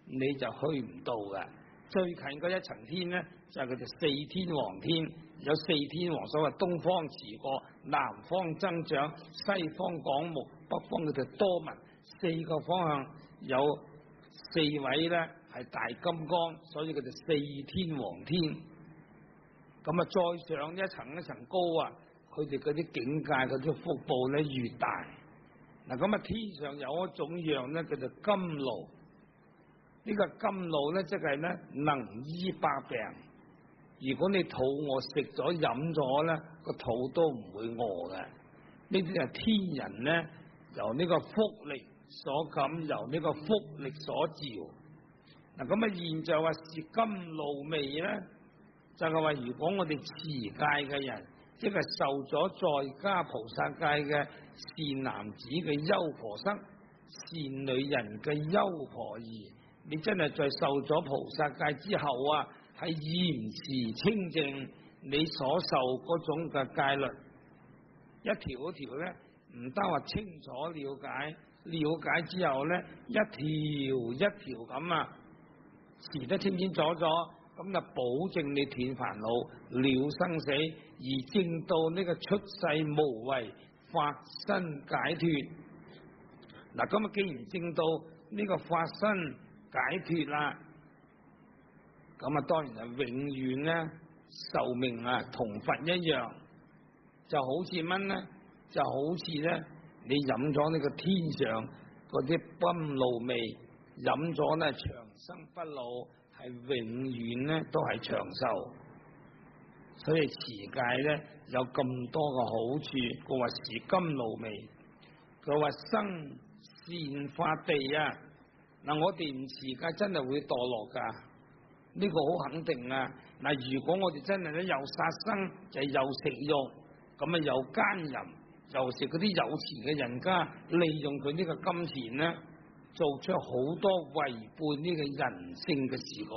你就去唔到噶。最近嗰一層天咧，就係佢哋四天王天，有四天王，所謂東方持過，南方增長，西方廣目，北方佢哋多聞，四個方向有四位咧係大金剛，所以佢哋四天王天。咁啊，再上一層一層高啊，佢哋嗰啲境界嗰啲福報咧越大。嗱，咁啊，天上有一種藥咧，叫做甘露。呢個甘露咧，即係咧能醫百病。如果你肚餓食咗飲咗咧，個肚都唔會餓嘅。呢啲係天人咧由呢個福力所感，由呢個福力所召。嗱，咁啊，現在話是甘露味咧，就係話如果我哋持戒嘅人，即係受咗在家菩薩戒嘅善男子嘅優婆塞、善女人嘅優婆夷。你真係在受咗菩薩戒之後啊，係嚴持清淨你所受嗰種嘅戒律，一條一條咧，唔單話清楚了解，了解之後咧，一條一條咁啊，持得清清楚楚，咁就保證你斷煩惱、了生死，而證到呢個出世無為、法身解脫。嗱，咁啊，既然證到呢個法身解脫啦，咁啊當然係永遠咧壽命啊同佛一樣，就好似乜咧？就好似咧你飲咗呢個天上嗰啲甘露味，飲咗咧長生不老，係永遠咧都係長壽。所以持戒咧有咁多嘅好處，佢話是甘露味，佢話生善法地啊。嗱，我哋唔持戒真係會墮落噶，呢個好肯定啊！嗱，如果我哋真係咧又殺生，就係又食肉，咁啊又奸淫，又食嗰啲有錢嘅人家，利用佢呢個金錢咧，做出好多違背呢個人性嘅事幹，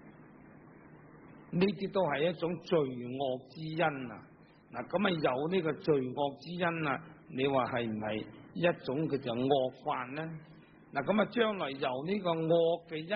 呢啲都係一種罪惡之因啊！嗱，咁啊有呢個罪惡之因啊，你話係唔係一種叫做惡法咧？嗱，咁啊，將來由呢個惡嘅因，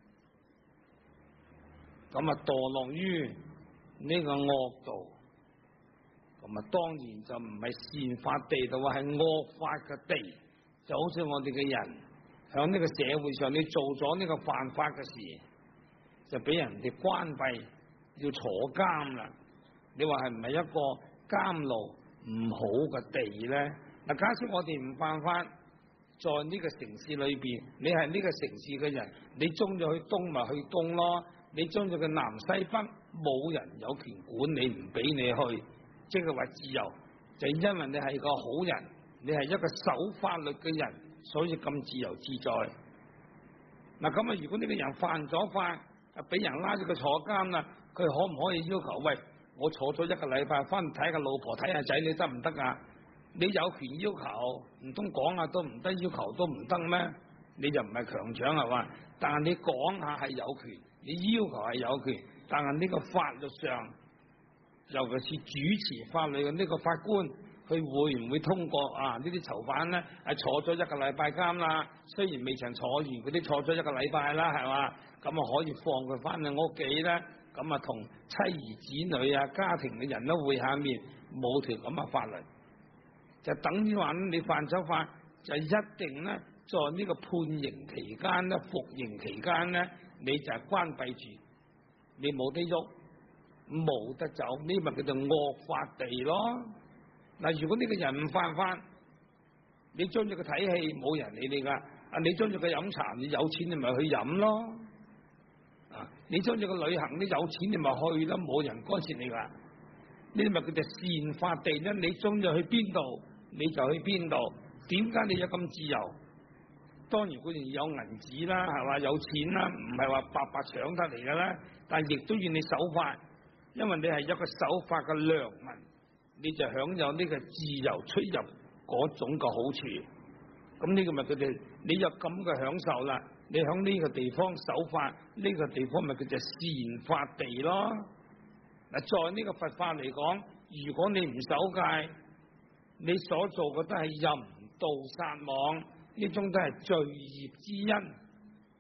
咁啊墮落於呢個惡道，咁啊當然就唔係善法地度，係惡法嘅地。就好似我哋嘅人響呢個社會上，你做咗呢個犯法嘅事，就俾人哋關閉，要坐監啦。你話係唔係一個監牢唔好嘅地咧？嗱，假設我哋唔犯法。在呢個城市裏邊，你係呢個城市嘅人，你中意去東咪去東咯，你中意去南西北，冇人有權管你，唔俾你去，即係話自由，就因為你係個好人，你係一個守法律嘅人，所以咁自由自在。嗱，咁啊，如果呢個人犯咗法，俾人拉咗佢坐監啦，佢可唔可以要求？喂，我坐咗一個禮拜，翻睇下老婆睇下仔，你得唔得啊？你有權要求，唔通講下都唔得，要求都唔得咩？你就唔係強搶係嘛？但係你講下係有權，你要求係有權，但係呢個法律上，尤其是主持法律嘅呢個法官，佢會唔會通過啊？呢啲囚犯咧係坐咗一個禮拜監啦，雖然未曾坐完，嗰啲坐咗一個禮拜啦，係嘛？咁啊可以放佢翻去屋企咧，咁啊同妻兒子女啊家庭嘅人都會下面冇條咁嘅法律。就等於話你犯咗法，就一定咧，在呢個判刑期間咧、服刑期間咧，你就係關閉住，你冇得喐，冇得走，呢咪叫做惡法地咯。嗱，如果呢個人唔犯法，你中意佢睇戲，冇人理你噶。啊，你中意佢飲茶，你有錢你咪去飲咯。啊，你中意佢旅行，你有錢你咪去咯，冇人干涉你噶。呢啲咪叫做善法地咧？你中意去邊度？你就去邊度？點解你有咁自由？當然固然有銀紙啦，係嘛，有錢啦，唔係話白白搶得嚟嘅啦。但係亦都要你守法，因為你係一個守法嘅良民，你就享有呢個自由出入嗰種嘅好處。咁呢個咪佢哋，你有咁嘅享受啦。你響呢個地方守法，呢個地方咪叫做善法地咯。嗱，在呢個佛法嚟講，如果你唔守戒，你所做嘅都係淫盜殺妄，呢種都係罪業之因。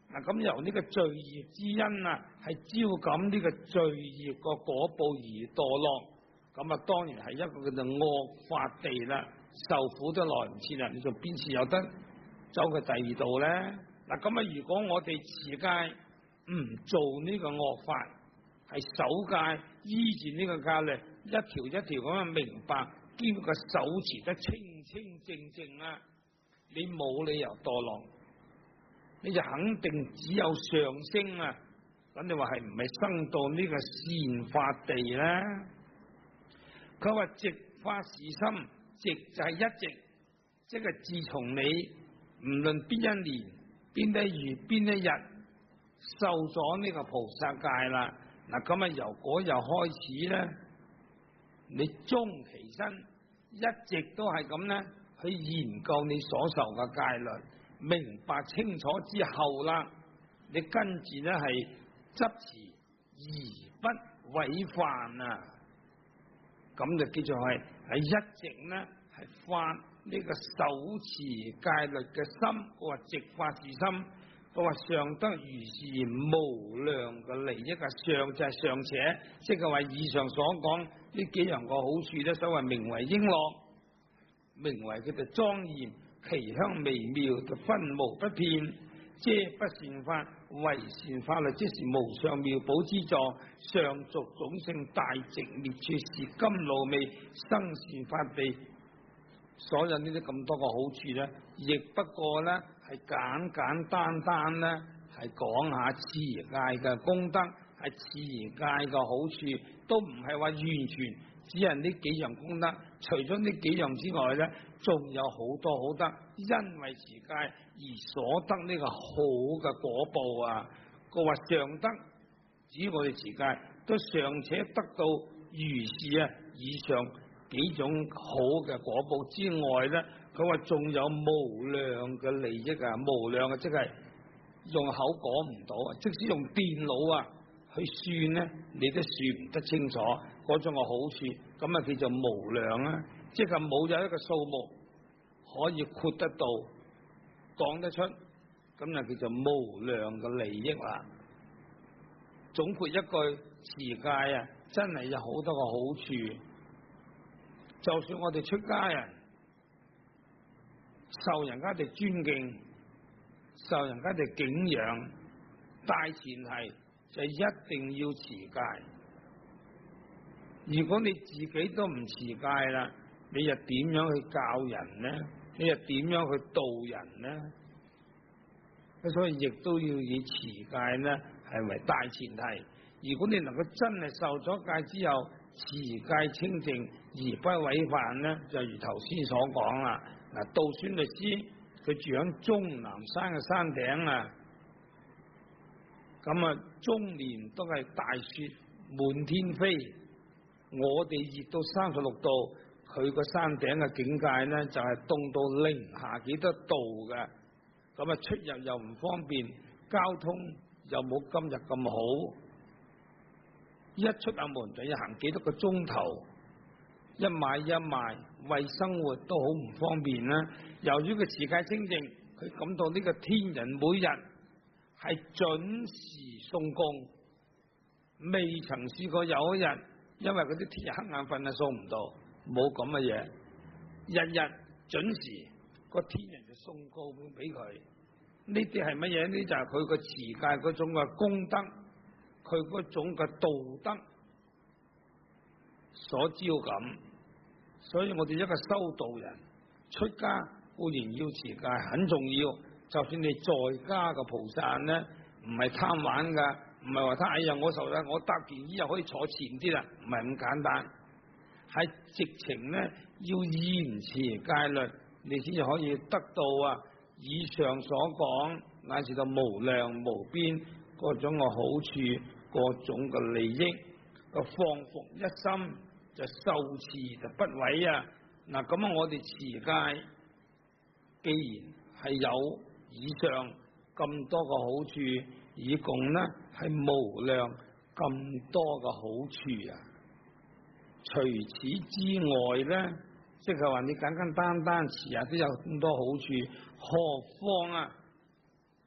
嗱，咁由呢個罪孽之因啊，係招感呢個罪孽個果報而墮落，咁啊當然係一個叫做惡法地啦，受苦都來唔切啦，你仲邊次有得走去第二度咧？嗱，咁啊如果我哋持戒唔做呢個惡法，係守戒依住呢個戒律，一條一條咁樣明白，兼個手持得清清正正啊，你冇理由墮落，你就肯定只有上升啊！咁你話係唔係生到呢個善法地咧？佢話直發時心，直就係一直，即係自從你唔論邊一年、邊一月、邊一日受咗呢個菩薩戒啦，嗱咁啊由嗰日開始咧，你終其身一直都係咁咧，去研究你所受嘅戒律，明白清楚之後啦，你跟住咧係執持而不違犯啊，咁就叫做係一直咧係發呢個手持戒律嘅心，我話直發是心，我話上得如是無量嘅利益啊，上就係尚且，即係話以上所講呢幾樣個好處咧，所謂名為瓔珞，名為佢哋莊嚴，其香微妙，就分無不遍，遮不善法，為善法律，即是無上妙寶之座，上續種性大直滅處，是甘露味生善法地。所有呢啲咁多個好處咧，亦不過咧係簡簡單單咧係講下持戒嘅功德，係持戒嘅好處，都唔係話完全只係呢幾樣功德。除咗呢幾樣之外咧，仲有好多好德，因為持戒而所得呢個好嘅果報啊！個話上得，只要我哋持戒，都尚且得到如是啊以上幾種好嘅果報之外咧，佢話仲有無量嘅利益啊！無量嘅即係用口講唔到啊，即使用電腦啊去算咧，你都算唔得清楚嗰種嘅好處，咁啊叫做無量啊！即係冇有一個數目可以括得到講得出，咁啊叫做無量嘅利益啦。總括一句，持戒啊，真係有好多個好處。就算我哋出家人受人家哋尊敬，受人家哋敬仰，大前提就一定要持戒。如果你自己都唔持戒啦，你又點樣去教人呢？你又點樣去度人呢？所以亦都要以持戒呢係為大前提。如果你能夠真係受咗戒之後，持戒清淨而不違犯呢，就如頭先所講啦。嗱，道宣律師佢住喺終南山嘅山頂啊，咁啊終年都係大雪滿天飛。我哋熱到36度，佢個山頂嘅境界呢就係凍到零下幾多度嘅，咁啊出入又唔方便，交通又冇今日咁好。一出下門就要行幾多個鐘頭，一買一賣，為生活都好唔方便啦。由於佢持戒清淨，佢感到呢個天人每日係準時送供，未曾試過有一日因為嗰啲天人黑眼瞓啊送唔到，冇咁嘅嘢，日日準時個天人就送供俾佢。呢啲係乜嘢？呢就係佢個持戒嗰種嘅功德，佢嗰種嘅道德所招感。所以我哋一個修道人出家固然要持戒，很重要。就算你在家嘅菩薩咧，唔係貪玩噶，唔係話哎呀我受啦，我搭件衣又可以坐前啲啦，唔係咁簡單，係直情咧要嚴持戒律，你先至可以得到啊以上所講乃至到無量無邊各種嘅好處，各種嘅利益，個放伏一心就受持就不違啊！嗱，咁啊我哋持戒既然係有以上咁多個好處，以共呢係無量咁多個好處啊！除此之外呢，即係話你簡簡單單持下都有咁多好處，何況啊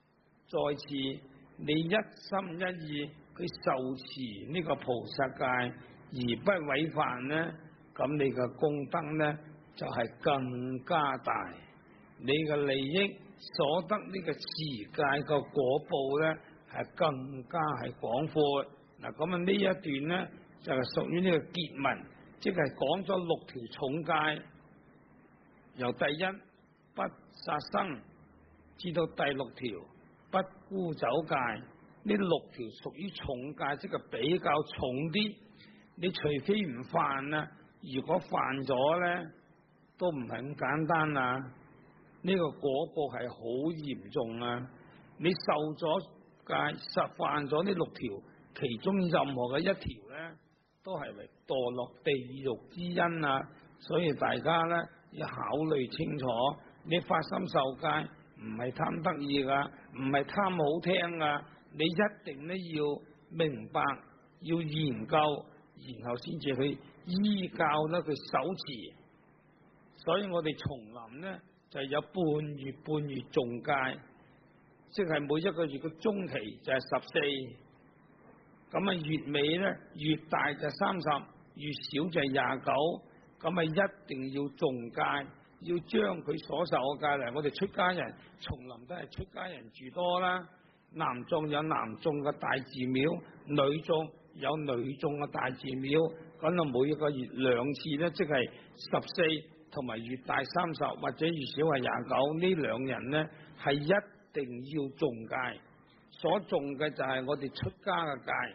再次你一心一意去受持呢個菩薩戒而不違犯呢，咁你嘅功德呢就係更加大，你嘅利益所得呢個持戒嘅果報呢係更加係廣闊。嗱，咁啊呢一段呢就係屬於呢個結文，即係講咗6條重戒，由第一不殺生至到第6條不沽酒戒，呢6條屬於重戒，即係比較重啲。你除非唔犯啊，如果犯咗呢，都唔係咁簡單啊！呢個果報係好嚴重啊！你受咗戒，實犯咗呢6條，其中任何嘅一條呢，都係為墮落地獄之因啊！所以大家呢，要考慮清楚，你發心受戒唔係貪得意噶，唔係貪好聽噶，你一定呢要明白，要研究，然後先至去依教呢佢守持。所以我哋叢林呢就有半月誦戒，即係每一個月嘅中期就係14，咁啊月尾呢越大就30，越少就係29，咁啊一定要誦戒，要將佢所受嘅戒嚟。我哋出家人叢林都係出家人住多啦，男眾有男眾嘅大寺廟，女眾有女眾嘅大寺廟，咁啊每一個月2次呢，即係14。同埋越大30或者越少係29，呢2人呢係一定要誦戒，所誦嘅就係我哋出家嘅戒。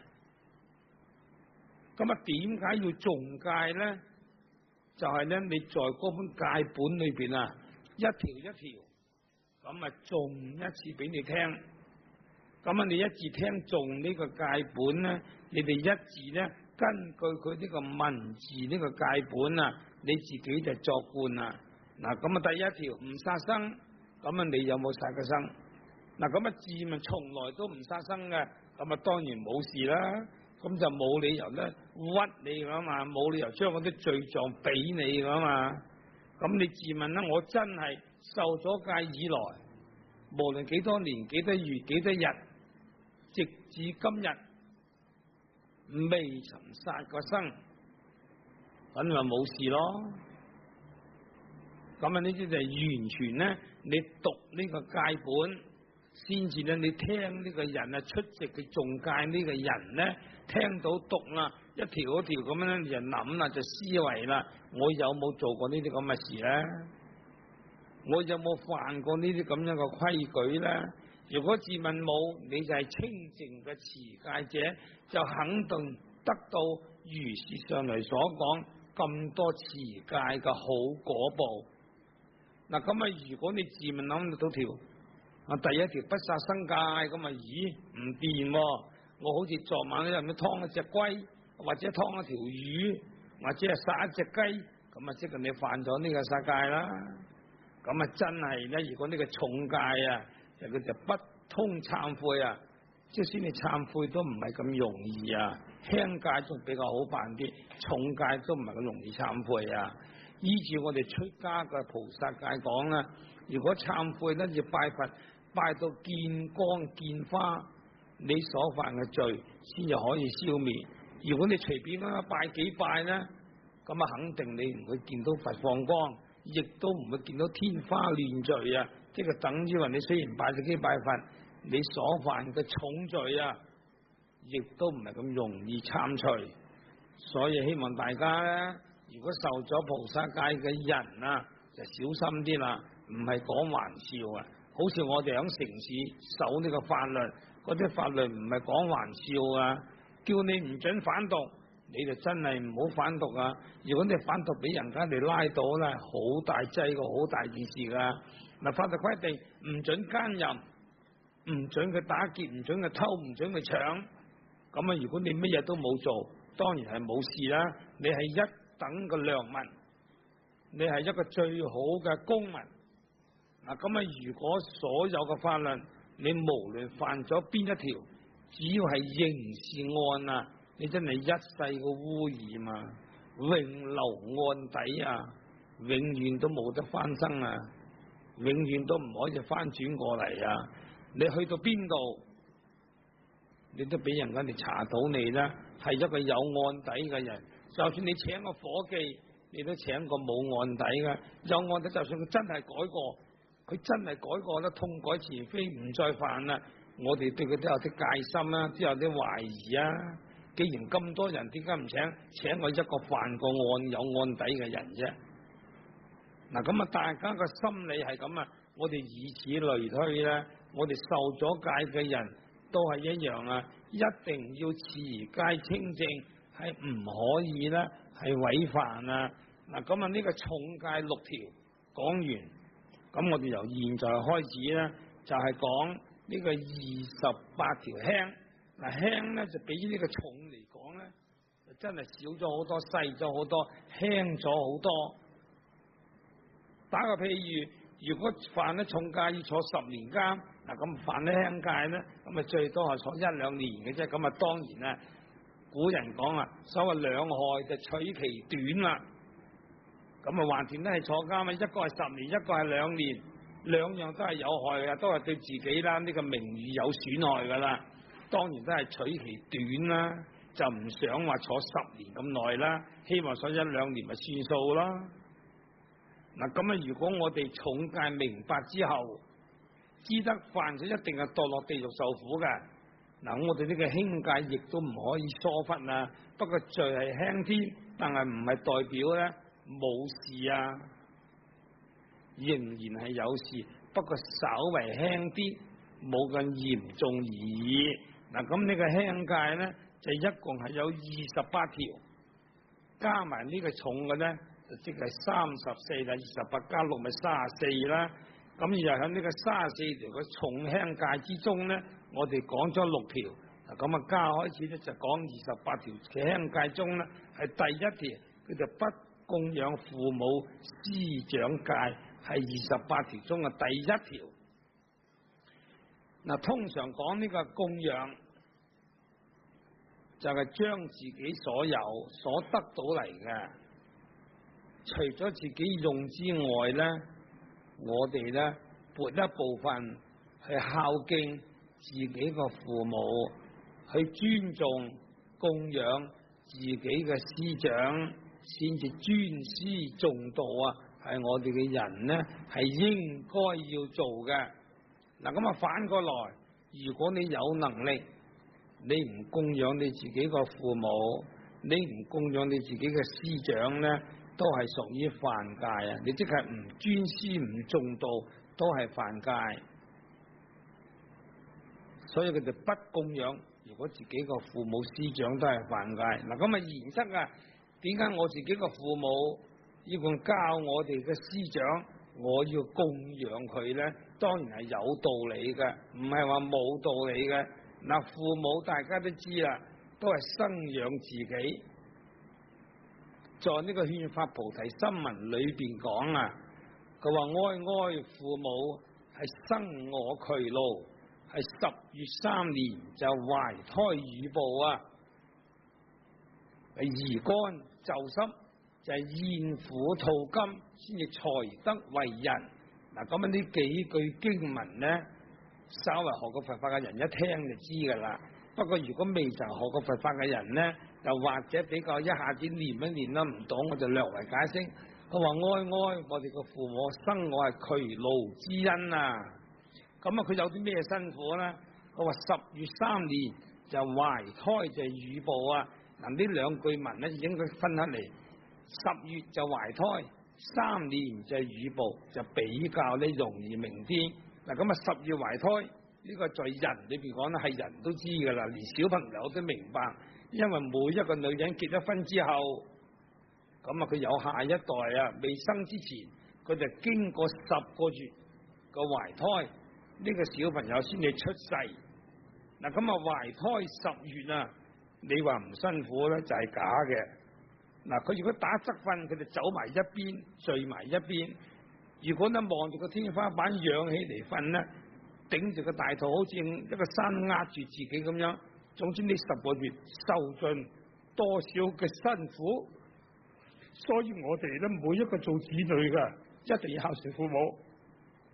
咁啊點解要誦戒呢？就係呢，你在嗰本戒本裏邊啊，一條一條咁啊誦一次俾你聽。咁啊你一字聽誦呢個戒本呢，你哋一字呢根據佢呢個文字呢個戒本啊，你自己就作觀啦。嗱，咁啊第一條唔殺生，咁啊你有冇殺過生？嗱，咁啊自問從來都唔殺生嘅，咁啊當然冇事啦。咁就冇理由咧屈你噶嘛，冇理由將嗰啲罪狀俾你噶嘛。咁你自問啦，我真係受咗戒以來，無論幾多年、幾多月、幾多日，直至今日未曾殺過生，咁咪冇事咯。咁啊呢啲就係完全咧，你讀呢個戒本，先至咧你聽呢個人啊出席嘅誦戒呢個人咧，聽到讀啦，一條一條咁樣咧，就諗啦，就思維啦，我有冇做過呢啲咁嘅事咧？我有冇犯過呢啲咁樣嘅規矩咧？如果自問冇，你就係清淨嘅持戒者，就肯定得到如是上嚟所講咁多持戒嘅好果報。嗱，咁啊，如果你自問諗到條啊第一條不殺生戒，咁啊咦唔掂？我好似昨晚咧，咁劏一隻龜，或者劏一條魚，或者係殺一隻雞，咁啊即係你犯咗呢個殺戒啦。咁啊真係咧，如果呢個重戒啊，就佢就不通懺悔啊，即使你懺悔都唔係咁容易啊。輕戒仲比較好辦啲，重戒都唔係咁容易懺悔啊。依照我哋出家嘅菩薩戒講啦，如果懺悔咧，要拜佛拜到見光見花，你所犯嘅罪先至可以消滅。如果你隨便啦拜幾拜咧，咁啊肯定你唔會見到佛放光，亦都唔會見到天花亂墜啊！即係等於話你雖然拜咗幾拜佛，你所犯嘅重罪啊，亦都唔係咁容易參除。所以希望大家咧，如果受咗菩薩戒嘅人啊，就小心啲啦，唔係講玩笑啊！好似我哋響城市守呢個法律，嗰啲法律唔係講玩笑啊！叫你唔准販毒，你就真係唔好販毒啊！如果你販毒俾人家哋拉到咧，好大劑個，好大件事噶。嗱，法律規定唔准奸淫，唔准佢打劫，唔准佢偷，唔准佢搶。咁啊，如果你乜嘢都冇做，當然係冇事啦。你係一等嘅良民，你係一個最好嘅公民。嗱，咁啊，如果所有嘅法律，你無論犯咗邊一條，只要係刑事案啊，你真係一世嘅污染啊，永留案底啊，永遠都冇得翻生啊，永遠都唔可以翻轉過嚟啊！ 你去到邊度，你都俾人哋查到你啦，係一個有案底嘅人。就算你請個伙計，你都請個冇案底嘅。有案底，就算佢真係改過，佢真係改過啦，痛改前非，唔再犯啦，我哋對佢都有啲戒心啦，都有啲懷疑啊。既然咁多人，點解唔請我一個犯過案有案底嘅人啫？嗱，咁啊，大家個心理係咁啊，我哋以此類推咧，我哋受咗戒嘅人都係一樣啊，一定要持戒清淨，係唔可以咧係違犯啊。嗱，咁啊，呢個重戒6條講完，咁我哋由現在開始咧，就係講呢個28條輕。嗱，輕咧就比呢個重嚟講咧，就真係少咗好多，細咗好多，輕咗好多。打個譬如，如果犯咗重戒要坐10年監，嗱，咁犯咗輕戒咧，咁啊最多係坐1-2年嘅啫。咁啊當然啦，古人講啊，所謂兩害就取其短啦。咁啊橫掂都係坐監啊，一個係10年，一個係2年，兩樣都係有害嘅，都係對自己啦，呢個名譽有損害噶啦。當然都係取其短啦，就唔想話坐10年咁耐啦，希望坐1-2年咪算數啦。嗱，咁啊，如果我哋重戒明白之後，知得犯咗一定係墮落地獄受苦嘅，嗱，我哋呢個輕戒亦都唔可以疏忽啦。不過罪係輕啲，但係唔係代表咧冇事啊，仍然係有事，不過稍為輕啲，冇咁嚴重而已。嗱，咁呢個輕戒咧，就一共係有28條，加埋呢個重嘅咧，就即係34啦，28加6咪34啦。咁又喺呢個34條嘅重輕戒之中咧，我哋講咗6條。嗱，咁啊，加開始咧就講28條嘅輕戒中咧，係第一條，佢就不供養父母師長戒，係28條中嘅第一條。嗱，通常講呢個供養，就係將自己所有所得到嚟嘅，除咗自己用之外咧，我哋咧撥一部分去孝敬自己個父母，去尊重供養自己嘅師長，先至尊師重道啊！係我哋嘅人咧係應該要做嘅。嗱，咁啊反過來，如果你有能力，你唔供養你自己個父母，你唔供養你自己嘅師長咧，都係屬於犯戒啊！你即係唔尊師唔重道，都係犯戒。所以佢哋不供養，如果自己個父母師長都係犯戒。嗱，咁啊原則啊，點解我自己個父母要教我哋嘅師長，我要供養佢咧？當然係有道理嘅，唔係話冇道理嘅。嗱，父母大家都知啦，都係生養自己。在呢個憲法菩提心文裏邊講啊，佢話哀哀父母係生我劬勞，係10月3年就懷胎乳哺啊，係兒乾袖濕，就係厭苦吐甘，先至才得為人。嗱，咁啊呢幾句經文咧，稍為學過佛法嘅人一聽就知噶啦。不過如果未曾學過佛法嘅人咧，又或者比較一下子念一念啦唔懂，我就略為解釋。佢話哀哀，我哋個父母生我係劬勞之恩啊。咁啊，佢有啲咩辛苦咧？佢話10月3年就懷胎就乳哺啊。嗱，呢兩句文咧應該分開嚟，10月就懷胎，3年就乳哺，就比較咧容易明啲。嗱，咁啊10月懷胎呢個在人裏邊講咧係人都知噶啦，連小朋友都明白，因為每一個女人結咗婚之後，咁啊佢有下一代啊，未生之前佢就經過10個月個懷胎，呢個小朋友先至出世。嗱，咁啊懷胎10月啊，你話唔辛苦咧就係假嘅。嗱，佢如果打側瞓，佢就走埋一邊，聚埋一邊。如果咧望住個天花板仰起嚟瞓咧，頂住個大肚，好似一個山壓住自己咁樣。總之呢10個月受盡多少嘅辛苦，所以我哋咧每一個做子女嘅一定要孝順父母。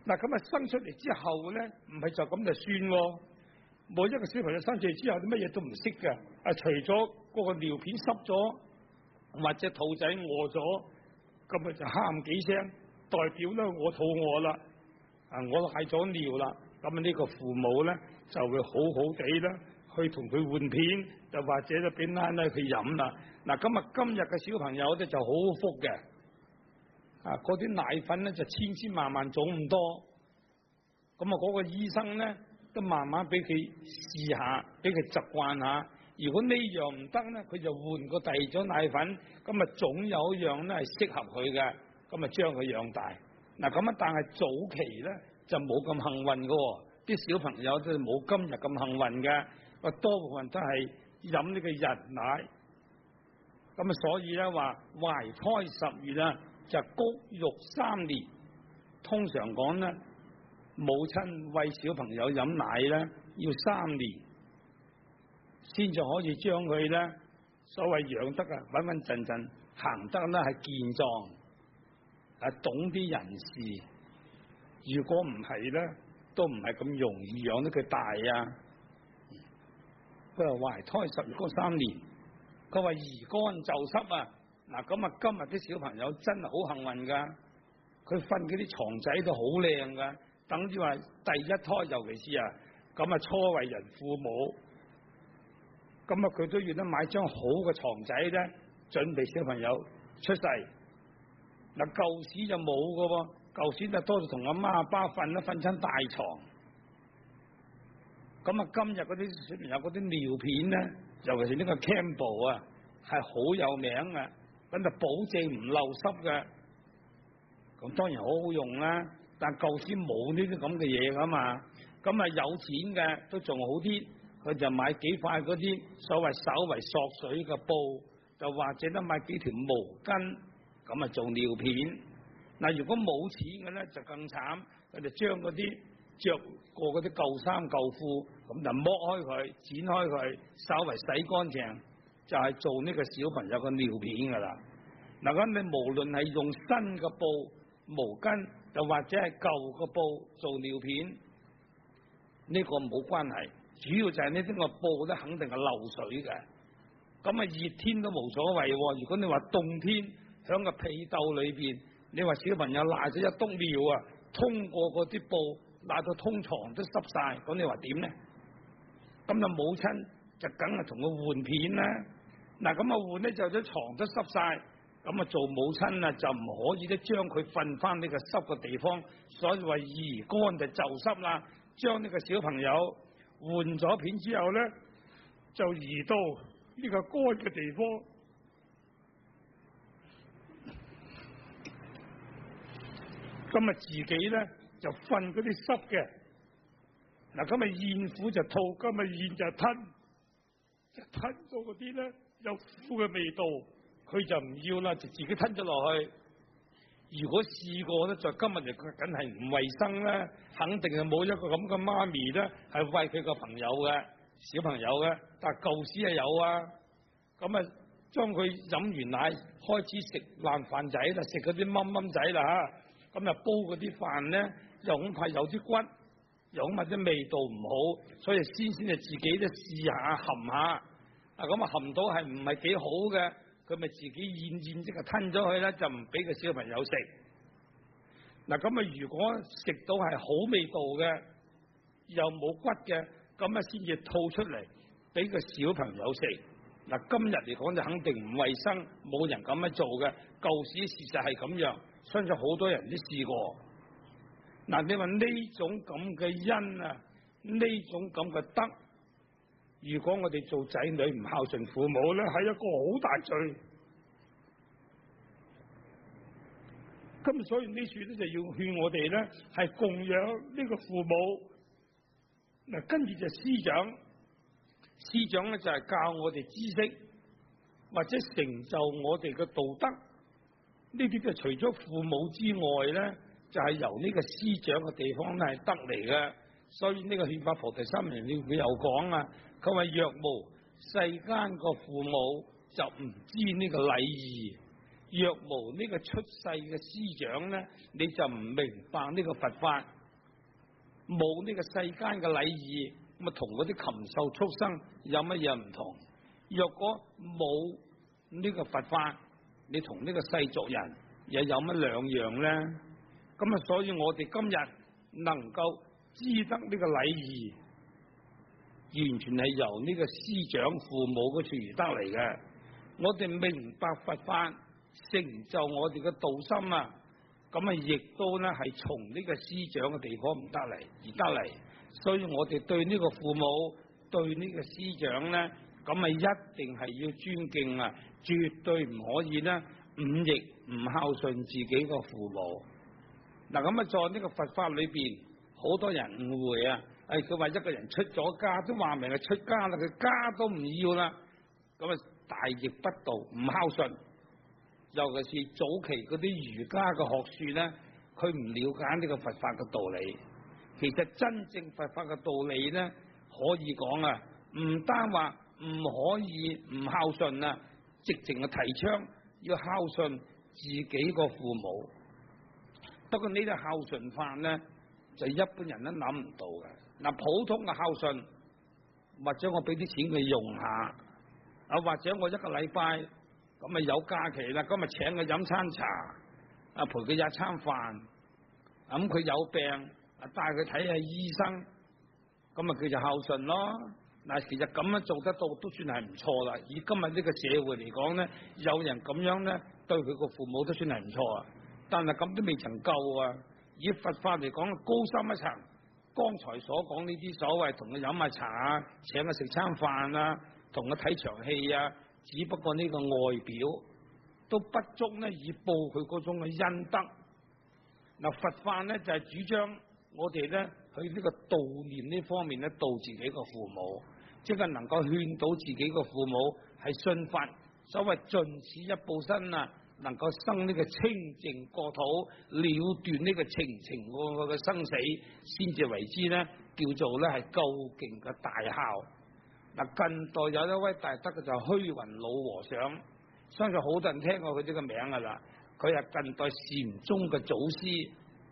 嗱，咁啊生出嚟之後咧，唔係就咁就算喎。每一個小朋友生出嚟之後，啲乜嘢都唔識嘅。除咗嗰個尿片濕咗，或者肚仔餓咗，咁佢就喊幾聲，代表咧我肚餓啦，我瀨咗尿啦。咁呢個父母咧就會好好地咧去同佢換片，又或者咧俾奶奶佢飲啦。嗱，今日嘅小朋友咧就好福嘅，嗰啲奶粉咧就千千萬萬種咁多，咁嗰個醫生咧都慢慢俾佢試下，俾佢習慣下。如果呢樣唔得咧，佢就換個第二種奶粉，咁總有一樣咧係適合佢嘅，咁將佢養大。嗱，但係早期咧就冇咁幸運嘅，啲小朋友都冇今日咁幸運嘅，多部分都係飲呢個人奶。所以咧話懷胎10月啊，就谷育3年。通常講咧，母親餵小朋友飲奶咧要3年，先至可以將佢咧所謂養得穩穩陣陣，行得咧係健壯，懂啲人事。如果唔係咧，都唔係咁容易養得佢大啊。佢話懷胎10月嗰3年。佢話兒乾就濕啊！嗱，今日啲小朋友真係好幸運噶，佢瞓嗰啲床仔都好靚噶，等於話第一胎尤其是初為人父母，佢都要得買張好嘅床仔咧，準備小朋友出世。嗱，舊時就冇噶喎，舊時就多數同阿媽阿爸瞓親大床。今日嗰啲小朋友嗰啲尿片咧，尤其是呢個 Campbell 啊，係好有名嘅，咁就保證唔漏濕嘅。咁當然好好用啦，但舊時冇呢啲咁嘅嘢噶嘛。有錢嘅都仲好啲，佢就買幾塊嗰啲所謂稍為索水嘅布，就或者咧買幾條毛巾，咁做尿片。嗱，如果冇錢嘅咧就更慘，佢就將嗰啲着過嗰啲舊衫舊褲，咁就剝開佢，剪開佢，稍為洗乾淨，就係做呢個小朋友嘅尿片噶啦。嗱，咁你無論係用新嘅布、毛巾，又或者係舊嘅布做尿片，呢個冇關係，主要就係呢啲個布咧肯定係漏水嘅。熱天都冇所謂，如果你話凍天響個被竇裏邊，你話小朋友瀨咗一篤尿啊，通過嗰啲布瀨到通床都濕晒，咁你話點呢？咁母親就梗係同佢換片啦。嗱，換咧就啲床都濕晒，做母親就唔可以咧將佢瞓翻呢個濕嘅地方，所以話宜乾就濕啦。將呢個小朋友換咗片之後咧，就移到呢個乾嘅地方。自己咧就瞓嗰啲濕嘅。嗱，燕婦就吐，燕就吞咗嗰啲咧有苦嘅味道，佢就唔要啦，就自己吞咗落去。如果試過咧，在今日嚟講，梗係唔衛生啦，肯定係冇一個咁嘅媽咪咧係餵佢個朋友嘅小朋友嘅。但係舊時係有啊，將佢飲完奶開始食爛飯仔啦，食嗰啲蚊蚊仔啦吓，煲嗰啲飯咧又恐怕有啲骨，又恐怕啲味道唔好，所以先就自己都試下含下，含到係唔係幾好嘅，佢咪自己咽即係吞咗佢啦，就唔俾個小朋友食。嗱，如果食到係好味道嘅，又冇骨嘅，先至吐出嚟俾個小朋友食。嗱，今日嚟講就肯定唔衛生，冇人咁樣做嘅。舊時事實係咁樣，相信好多人都試過。嗱，你話呢種咁嘅因啊，呢種咁嘅德，如果我哋做仔女唔孝順父母咧，係一個好大罪。所以呢處咧就要勸我哋咧係供養呢個父母。嗱，跟住就師長。師長咧就係教我哋知識，或者成就我哋嘅道德，呢啲就除咗父母之外咧，就係由呢個師長嘅地方咧係得嚟嘅。所以呢個憲法菩提心人佢又講啊，佢話若無世間個父母就唔知呢個禮儀，若無呢個出世嘅師長咧，你就唔明白呢個佛法。 冇呢個世間嘅禮儀，咁啊同嗰啲禽獸畜生有乜嘢唔同？若果冇呢個佛法，你同呢個世俗人又有乜兩樣咧？咁啊，所以我哋今日能夠知得呢個禮儀，完全係由呢個師長父母嗰處而得嚟嘅。我哋明白佛法，成就我哋嘅道心啊！咁啊，亦都咧係從呢個師長嘅地方唔得嚟而得嚟，所以我哋對呢個父母、對呢個師長咧，咁啊一定係要尊敬啊，絕對唔可以咧忤逆唔孝順自己個父母。嗱，咁啊，在呢個佛法裏邊，好多人誤會啊！佢話一個人出咗家，都話明係出家啦，佢家都唔要啦，咁啊大逆不道，唔孝順。尤其是早期嗰啲儒家嘅學說咧，佢唔了解呢個佛法嘅道理。其實真正佛法嘅道理咧，可以講啊，唔單話唔可以唔孝順啊，直情係提倡要孝順自己個父母。不過呢啲孝順法咧，就一般人都諗唔到嘅。嗱，普通嘅孝順，或者我俾啲錢佢用下，啊或者我一個禮拜。咁啊有假期啦，今日請佢飲餐茶，啊陪佢食餐飯，咁佢有病，啊帶佢睇下醫生，咁啊佢就孝順咯。嗱，其實咁樣做得到都算係唔錯啦。以今日呢個社會嚟講咧，有人咁樣咧對佢個父母都算係唔錯啊。但係咁都未曾夠啊。以佛法嚟講，高深一層。剛才所講呢啲所謂同佢飲下茶啊，請佢食餐飯啊，同佢睇場戲啊。只不過呢個外表都不足咧，以報佢嗰種嘅恩德。嗱，佛法咧就係主張我哋咧去呢個悼念呢方面咧悼自己個父母，即係能夠勸到自己個父母係信佛，所謂盡此一報身啊，能夠生呢個清淨國土，了斷呢個情嘅生死，先至為之咧叫做咧係究竟嘅大孝。嗱，近代有一位大德嘅就虛雲老和尚，相信好多人聽過佢呢個名噶啦。佢係近代禪宗嘅祖師。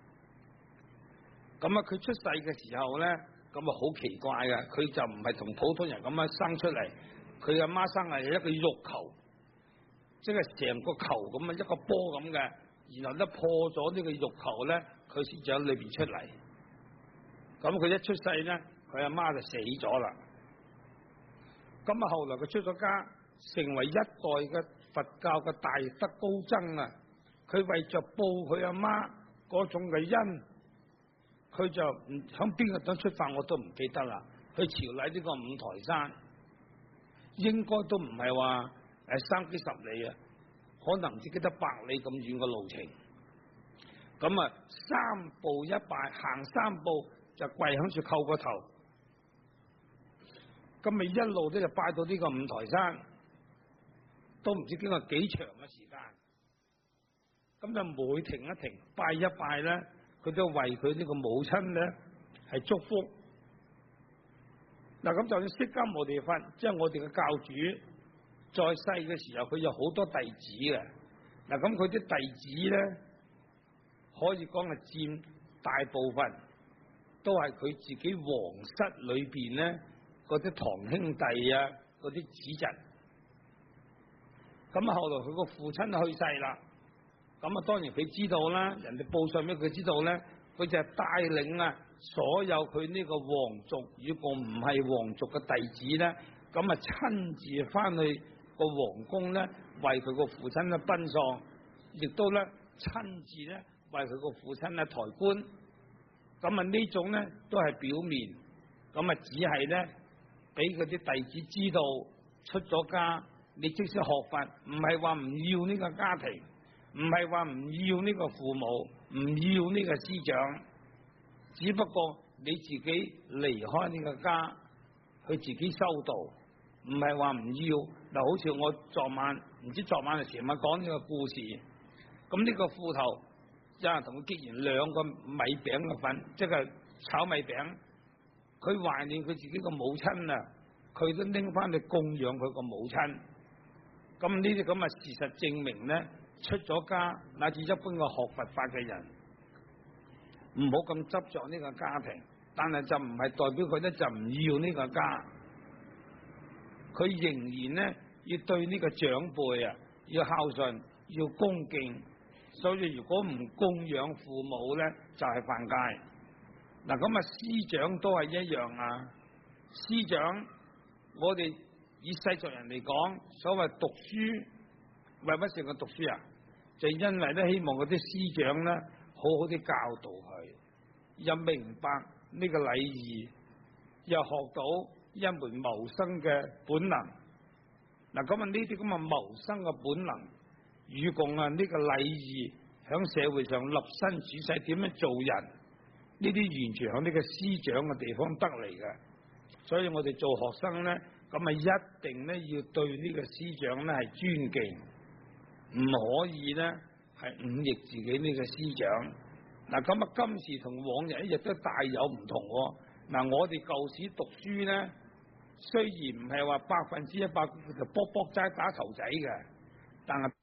咁啊，佢出世嘅時候咧，咁啊好奇怪嘅，佢就唔係同普通人咁樣生出嚟，佢阿媽生係一個肉球，即係成個球咁啊，一個波咁嘅，然後咧破咗呢個肉球咧，佢先至喺裏邊出嚟。咁佢一出世咧，佢阿媽就死咗啦。咁啊，後來佢出咗家，成為一代嘅佛教嘅大德高僧啊！佢為着報佢阿媽嗰種嘅恩，佢就唔響邊個等出發我都唔記得啦。去朝禮呢個五台山，應該都唔係話三幾十里啊，可能只記得100里咁遠嘅路程。咁啊，三步一拜，行3步就跪響處叩個頭。咁咪一路咧就拜到呢個五台山，都唔知經過幾長嘅時間。咁就每停一停，拜一拜咧，佢都為佢呢個母親咧係祝福。嗱，咁就算釋迦牟尼佛，即係我哋嘅教主，在世嘅時候，佢有好多弟子嘅。嗱，咁佢啲弟子咧，可以講係佔大部分，都係佢自己皇室裏邊咧。嗰啲堂兄弟啊，嗰啲子侄，咁啊後來佢個父親去世啦，咁啊當然佢知道啦，人哋報信俾佢知道咧，佢就係帶領啊所有佢呢個皇族如果唔係皇族嘅弟子咧，咁啊親自翻去個皇宮咧，為佢個父親咧奔喪，亦都咧親自咧為佢個父親咧抬棺，咁啊呢種咧都係表面，咁啊只係咧。俾嗰啲弟子知道出咗家，你即使學佛，唔係話唔要呢個家庭，唔係話唔要呢個父母，唔要呢個師長，只不過你自己離開呢個家，去自己修道，唔係話唔要。嗱，好似我昨晚唔知昨晚定前晚講呢個故事，咁呢個斧頭有人同佢結完2個米餅嘅粉，即係炒米餅。佢懷念佢自己個母親啊，佢都拎翻去供養佢個母親。咁呢啲咁嘅事實證明咧，出咗家乃至一般嘅學佛法嘅人，唔好咁執着呢個家庭。 但係就唔係代表佢咧就唔要呢個家，佢仍然咧要對呢個長輩啊要孝順，要恭敬。所以如果唔供養父母咧，就係犯戒。嗱咁啊，師長都係一樣啊。師長，我哋以世俗人嚟講，所謂讀書為乜成日讀書啊？就因為咧希望嗰啲師長咧好好啲教導佢，又明白呢個禮儀，又學到一門謀生嘅本能。嗱咁啊，呢啲咁嘅謀生嘅本能，與共啊呢個禮儀響社會上立身處世，點樣做人，呢啲完全響呢個師長嘅地方得嚟嘅。所以我哋做學生咧，咁啊一定咧要對呢個師長咧係尊敬，唔可以咧係忤逆自己呢個師長。嗱咁啊，今時同往日一日都大有唔同。嗱，我哋舊時讀書咧，雖然唔係話100%就卜卜齋打頭仔嘅，但係